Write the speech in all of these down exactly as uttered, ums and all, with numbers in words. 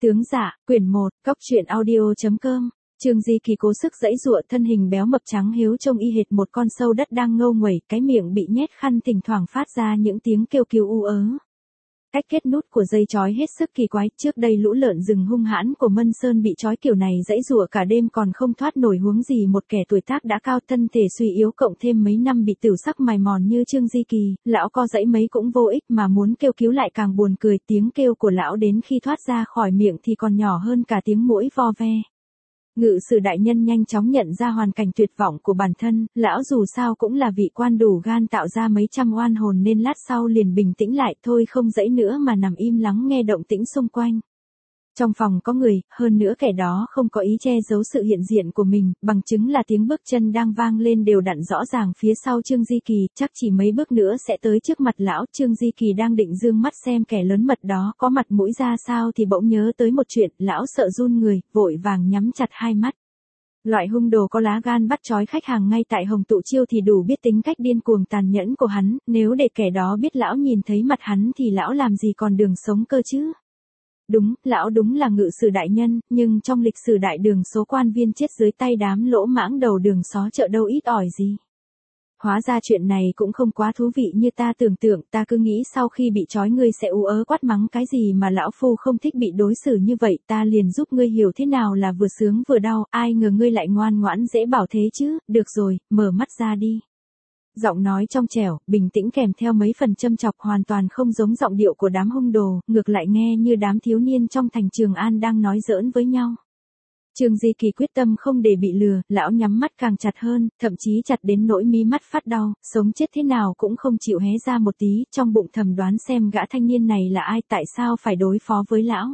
Tướng Dạ, quyển một, cóc truyện audio chấm com. Trương Di Kỳ cố sức giãy giụa, thân hình béo mập trắng hiếu trông y hệt một con sâu đất đang ngâu nguẩy, cái miệng bị nhét khăn thỉnh thoảng phát ra những tiếng kêu cứu u ớ. Cách kết nút của dây trói hết sức kỳ quái, trước đây lũ lợn rừng hung hãn của Mân Sơn bị trói kiểu này giãy giụa cả đêm còn không thoát nổi, huống gì một kẻ tuổi tác đã cao, thân thể suy yếu cộng thêm mấy năm bị tửu sắc mài mòn như Trương Di Kỳ, lão co giãy mấy cũng vô ích, mà muốn kêu cứu lại càng buồn cười, tiếng kêu của lão đến khi thoát ra khỏi miệng thì còn nhỏ hơn cả tiếng muỗi vo ve. Ngự sử đại nhân nhanh chóng nhận ra hoàn cảnh tuyệt vọng của bản thân, lão dù sao cũng là vị quan đủ gan tạo ra mấy trăm oan hồn nên lát sau liền bình tĩnh lại, thôi không giãy nữa mà nằm im lắng nghe động tĩnh xung quanh. Trong phòng có người, hơn nữa kẻ đó không có ý che giấu sự hiện diện của mình, bằng chứng là tiếng bước chân đang vang lên đều đặn rõ ràng phía sau Trương Di Kỳ, chắc chỉ mấy bước nữa sẽ tới trước mặt lão. Trương Di Kỳ đang định dương mắt xem kẻ lớn mật đó có mặt mũi ra sao thì bỗng nhớ tới một chuyện, lão sợ run người, vội vàng nhắm chặt hai mắt. Loại hung đồ có lá gan bắt trói khách hàng ngay tại Hồng Tụ Chiêu thì đủ biết tính cách điên cuồng tàn nhẫn của hắn, nếu để kẻ đó biết lão nhìn thấy mặt hắn thì lão làm gì còn đường sống cơ chứ. Đúng, lão đúng là ngự sử đại nhân, nhưng trong lịch sử đại đường số quan viên chết dưới tay đám lỗ mãng đầu đường xó chợ đâu ít ỏi gì. Hóa ra chuyện này cũng không quá thú vị như ta tưởng tượng, ta cứ nghĩ sau khi bị trói ngươi sẽ ú ớ quát mắng cái gì mà lão phu không thích bị đối xử như vậy, ta liền giúp ngươi hiểu thế nào là vừa sướng vừa đau, ai ngờ ngươi lại ngoan ngoãn dễ bảo thế chứ, được rồi, mở mắt ra đi. Giọng nói trong trẻo, bình tĩnh kèm theo mấy phần châm chọc, hoàn toàn không giống giọng điệu của đám hung đồ, ngược lại nghe như đám thiếu niên trong thành Trường An đang nói giỡn với nhau. Trương Di Kỳ quyết tâm không để bị lừa, lão nhắm mắt càng chặt hơn, thậm chí chặt đến nỗi mí mắt phát đau, sống chết thế nào cũng không chịu hé ra một tí, trong bụng thầm đoán xem gã thanh niên này là ai, tại sao phải đối phó với lão.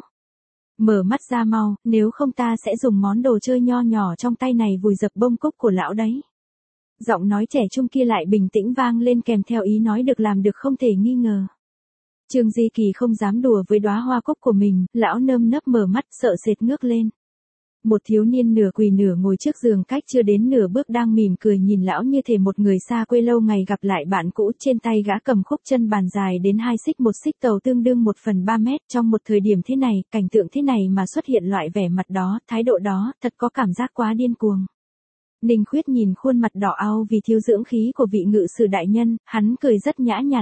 Mở mắt ra mau, nếu không ta sẽ dùng món đồ chơi nho nhỏ trong tay này vùi dập bông cúc của lão đấy. Giọng nói trẻ trung kia lại bình tĩnh vang lên kèm theo ý nói được làm được không thể nghi ngờ. Trương Di Kỳ không dám đùa với đóa hoa cúc của mình, lão nơm nớp mở mắt sợ sệt ngước lên. Một thiếu niên nửa quỳ nửa ngồi trước giường cách chưa đến nửa bước đang mỉm cười nhìn lão như thể một người xa quê lâu ngày gặp lại bạn cũ, trên tay gã cầm khúc chân bàn dài đến hai xích, một xích tàu tương đương một phần ba mét, trong một thời điểm thế này, cảnh tượng thế này mà xuất hiện loại vẻ mặt đó, thái độ đó, thật có cảm giác quá điên cuồng. Ninh Khuyết nhìn khuôn mặt đỏ au vì thiếu dưỡng khí của vị ngự sử đại nhân, hắn cười rất nhã nhặn.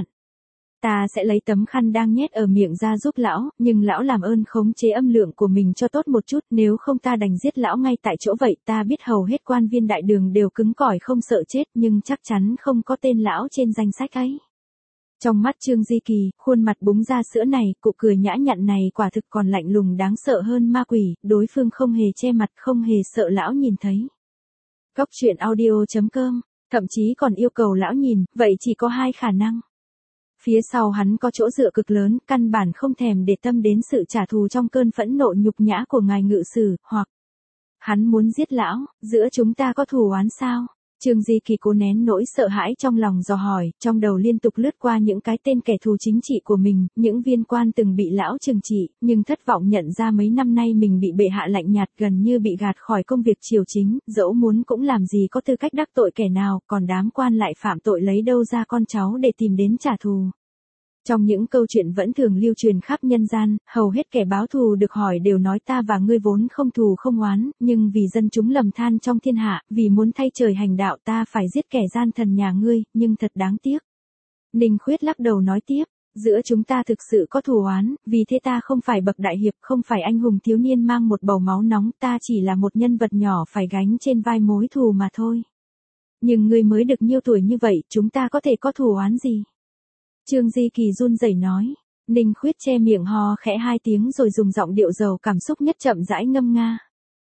Ta sẽ lấy tấm khăn đang nhét ở miệng ra giúp lão, nhưng lão làm ơn khống chế âm lượng của mình cho tốt một chút, nếu không ta đành giết lão ngay tại chỗ vậy. Ta biết hầu hết quan viên đại đường đều cứng cỏi không sợ chết, nhưng chắc chắn không có tên lão trên danh sách ấy. Trong mắt Trương Di Kỳ, khuôn mặt búng ra sữa này, cụ cười nhã nhặn này quả thực còn lạnh lùng đáng sợ hơn ma quỷ, đối phương không hề che mặt, không hề sợ lão nhìn thấy. Cóc truyện audio chấm com, thậm chí còn yêu cầu lão nhìn, vậy chỉ có hai khả năng. Phía sau hắn có chỗ dựa cực lớn, căn bản không thèm để tâm đến sự trả thù trong cơn phẫn nộ nhục nhã của ngài ngự sử, hoặc hắn muốn giết lão, giữa chúng ta có thù oán sao? Trương Di Kỳ cố nén nỗi sợ hãi trong lòng dò hỏi, trong đầu liên tục lướt qua những cái tên kẻ thù chính trị của mình, những viên quan từng bị lão trừng trị, nhưng thất vọng nhận ra mấy năm nay mình bị bệ hạ lạnh nhạt, gần như bị gạt khỏi công việc triều chính, dẫu muốn cũng làm gì có tư cách đắc tội kẻ nào, còn đám quan lại phạm tội lấy đâu ra con cháu để tìm đến trả thù. Trong những câu chuyện vẫn thường lưu truyền khắp nhân gian, hầu hết kẻ báo thù được hỏi đều nói ta và ngươi vốn không thù không oán, nhưng vì dân chúng lầm than trong thiên hạ, vì muốn thay trời hành đạo ta phải giết kẻ gian thần nhà ngươi, nhưng thật đáng tiếc. Ninh Khuyết lắc đầu nói tiếp, giữa chúng ta thực sự có thù oán, vì thế ta không phải bậc đại hiệp, không phải anh hùng thiếu niên mang một bầu máu nóng, ta chỉ là một nhân vật nhỏ phải gánh trên vai mối thù mà thôi. Nhưng ngươi mới được nhiêu tuổi như vậy, chúng ta có thể có thù oán gì? Trương Di Kỳ run rẩy nói. Ninh Khuyết che miệng ho khẽ hai tiếng rồi dùng giọng điệu giàu cảm xúc nhất chậm rãi ngâm nga.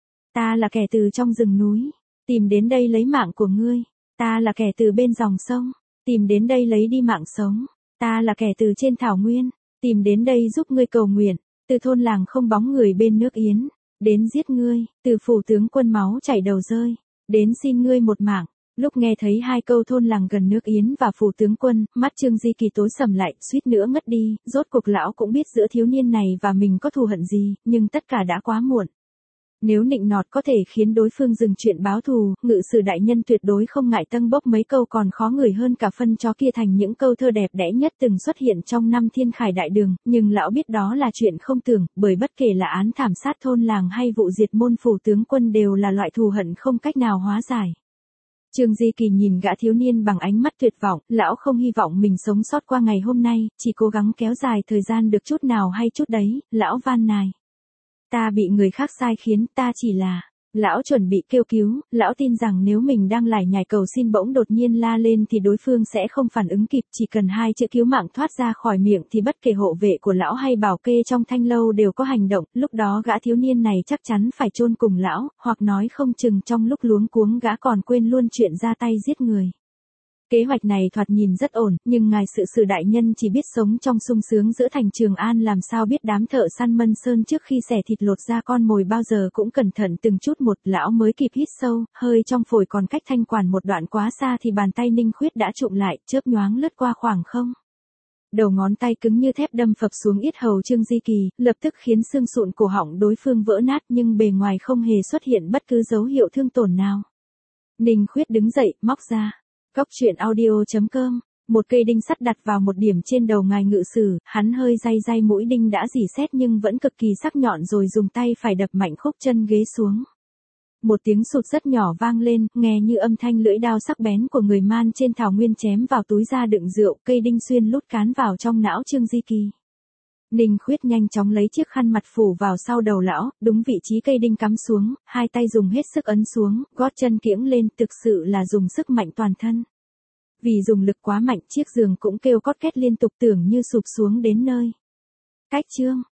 Ta là kẻ từ trong rừng núi, tìm đến đây lấy mạng của ngươi. Ta là kẻ từ bên dòng sông, tìm đến đây lấy đi mạng sống. Ta là kẻ từ trên thảo nguyên, tìm đến đây giúp ngươi cầu nguyện. Từ thôn làng không bóng người bên nước Yến, đến giết ngươi. Từ phủ tướng quân máu chảy đầu rơi, đến xin ngươi một mạng. Lúc nghe thấy hai câu thôn làng gần nước Yến và phủ tướng quân, mắt Trương Di Kỳ tối sầm lại, suýt nữa ngất đi, rốt cuộc lão cũng biết giữa thiếu niên này và mình có thù hận gì, nhưng tất cả đã quá muộn. Nếu nịnh nọt có thể khiến đối phương dừng chuyện báo thù, ngự sử đại nhân tuyệt đối không ngại tâng bốc mấy câu còn khó ngửi hơn cả phân chó kia thành những câu thơ đẹp đẽ nhất từng xuất hiện trong năm thiên khải đại đường, nhưng lão biết đó là chuyện không tưởng, bởi bất kể là án thảm sát thôn làng hay vụ diệt môn phủ tướng quân đều là loại thù hận không cách nào hóa giải. Trương Di Kỳ nhìn gã thiếu niên bằng ánh mắt tuyệt vọng, lão không hy vọng mình sống sót qua ngày hôm nay, chỉ cố gắng kéo dài thời gian được chút nào hay chút đấy, lão van nài. Ta bị người khác sai khiến, ta chỉ là... Lão chuẩn bị kêu cứu, lão tin rằng nếu mình đang lải nhải cầu xin bỗng đột nhiên la lên thì đối phương sẽ không phản ứng kịp, chỉ cần hai chữ cứu mạng thoát ra khỏi miệng thì bất kể hộ vệ của lão hay bảo kê trong thanh lâu đều có hành động, lúc đó gã thiếu niên này chắc chắn phải chôn cùng lão, hoặc nói không chừng trong lúc luống cuống gã còn quên luôn chuyện ra tay giết người. Kế hoạch này thoạt nhìn rất ổn, nhưng ngài sự sự đại nhân chỉ biết sống trong sung sướng giữa thành Trường An làm sao biết đám thợ săn Mân Sơn trước khi xẻ thịt lột ra con mồi bao giờ cũng cẩn thận từng chút một, lão mới kịp hít sâu, hơi trong phổi còn cách thanh quản một đoạn quá xa thì bàn tay Ninh Khuyết đã chụm lại, chớp nhoáng lướt qua khoảng không. Đầu ngón tay cứng như thép đâm phập xuống yết hầu Trương Di Kỳ, lập tức khiến xương sụn cổ họng đối phương vỡ nát nhưng bề ngoài không hề xuất hiện bất cứ dấu hiệu thương tổn nào. Ninh Khuyết đứng dậy, móc ra. Cóc truyện audio chấm com, một cây đinh sắt đặt vào một điểm trên đầu ngài ngự sử, hắn hơi day day mũi đinh đã rỉ sét nhưng vẫn cực kỳ sắc nhọn rồi dùng tay phải đập mạnh khúc chân ghế xuống. Một tiếng sụt rất nhỏ vang lên, nghe như âm thanh lưỡi đao sắc bén của người man trên thảo nguyên chém vào túi da đựng rượu, cây đinh xuyên lút cán vào trong não Trương Di Kỳ. Ninh Khuyết nhanh chóng lấy chiếc khăn mặt phủ vào sau đầu lão, đúng vị trí cây đinh cắm xuống, hai tay dùng hết sức ấn xuống, gót chân kiễng lên, thực sự là dùng sức mạnh toàn thân. Vì dùng lực quá mạnh, chiếc giường cũng kêu cót két liên tục tưởng như sụp xuống đến nơi. Cách chương